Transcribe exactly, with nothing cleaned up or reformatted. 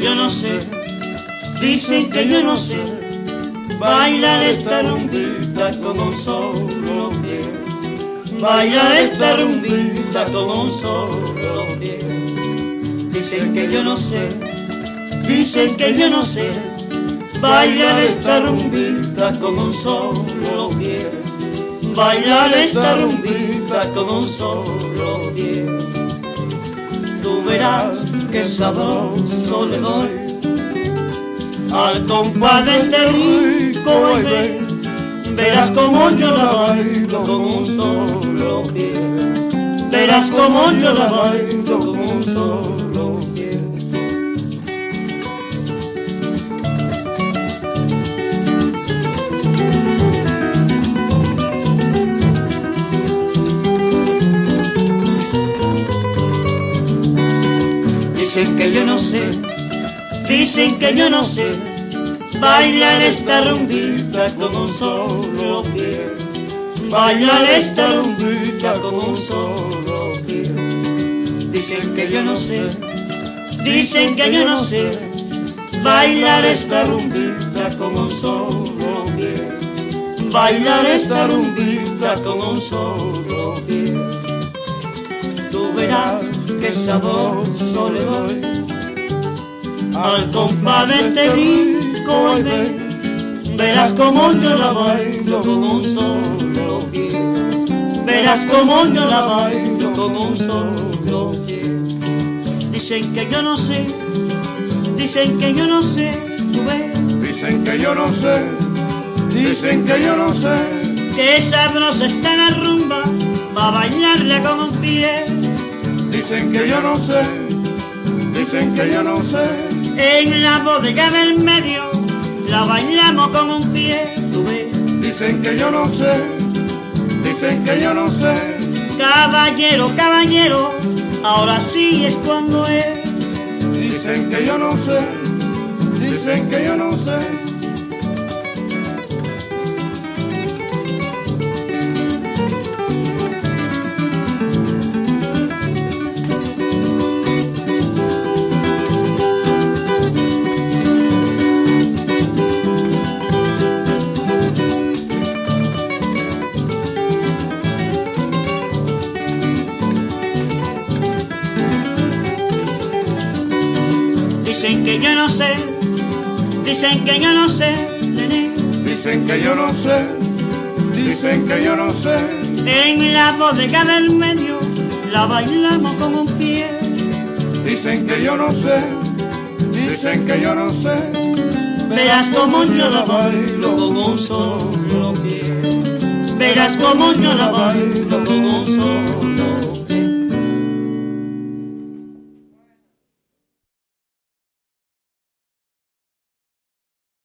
yo no sé, dicen que yo no sé bailar esta rumbita con un solo pie, bailar esta rumbita con un solo pie. Dicen que yo no sé, dicen que yo no sé bailar esta rumbita con un solo pie, bailar esta rumbita con un solo pie. Tú verás que sabroso le doy al compás de este rico baile, verás como yo la bailo con un solo pie, verás como yo la bailo con un solo pie. Dicen que yo no sé, dicen que yo no sé bailar esta rumbita con un solo pie, bailar esta rumbita con un solo pie. Dicen que yo no sé, dicen que yo no sé bailar esta rumbita con un solo pie, bailar esta rumbita con un solo pie. Tú verás que sabroso le doy al compás de este rico baile, verás como yo la bailo con un solo pie, verás como yo la bailo con un solo pie. Dicen que yo no sé, dicen que yo no sé, tú ves. Dicen que yo no sé, dicen que yo no sé, que sabrosa está la rumba, va a bailarla con un pie. Dicen que yo no sé, dicen que yo no sé, en la bodega del medio la bailamos con un pie, tú ves. Dicen que yo no sé, dicen que yo no sé, caballero, caballero, ahora sí es cuando es. Dicen que yo no sé, dicen que yo no sé. Dicen que yo no sé, dicen que yo no sé, nene. Dicen que yo no sé, dicen que yo no sé, en la bodega del medio la bailamos con un pie. Dicen que yo no sé, dicen que yo no sé, verás como yo la bailo con un solo pie, verás como yo la bailo con un solo pie.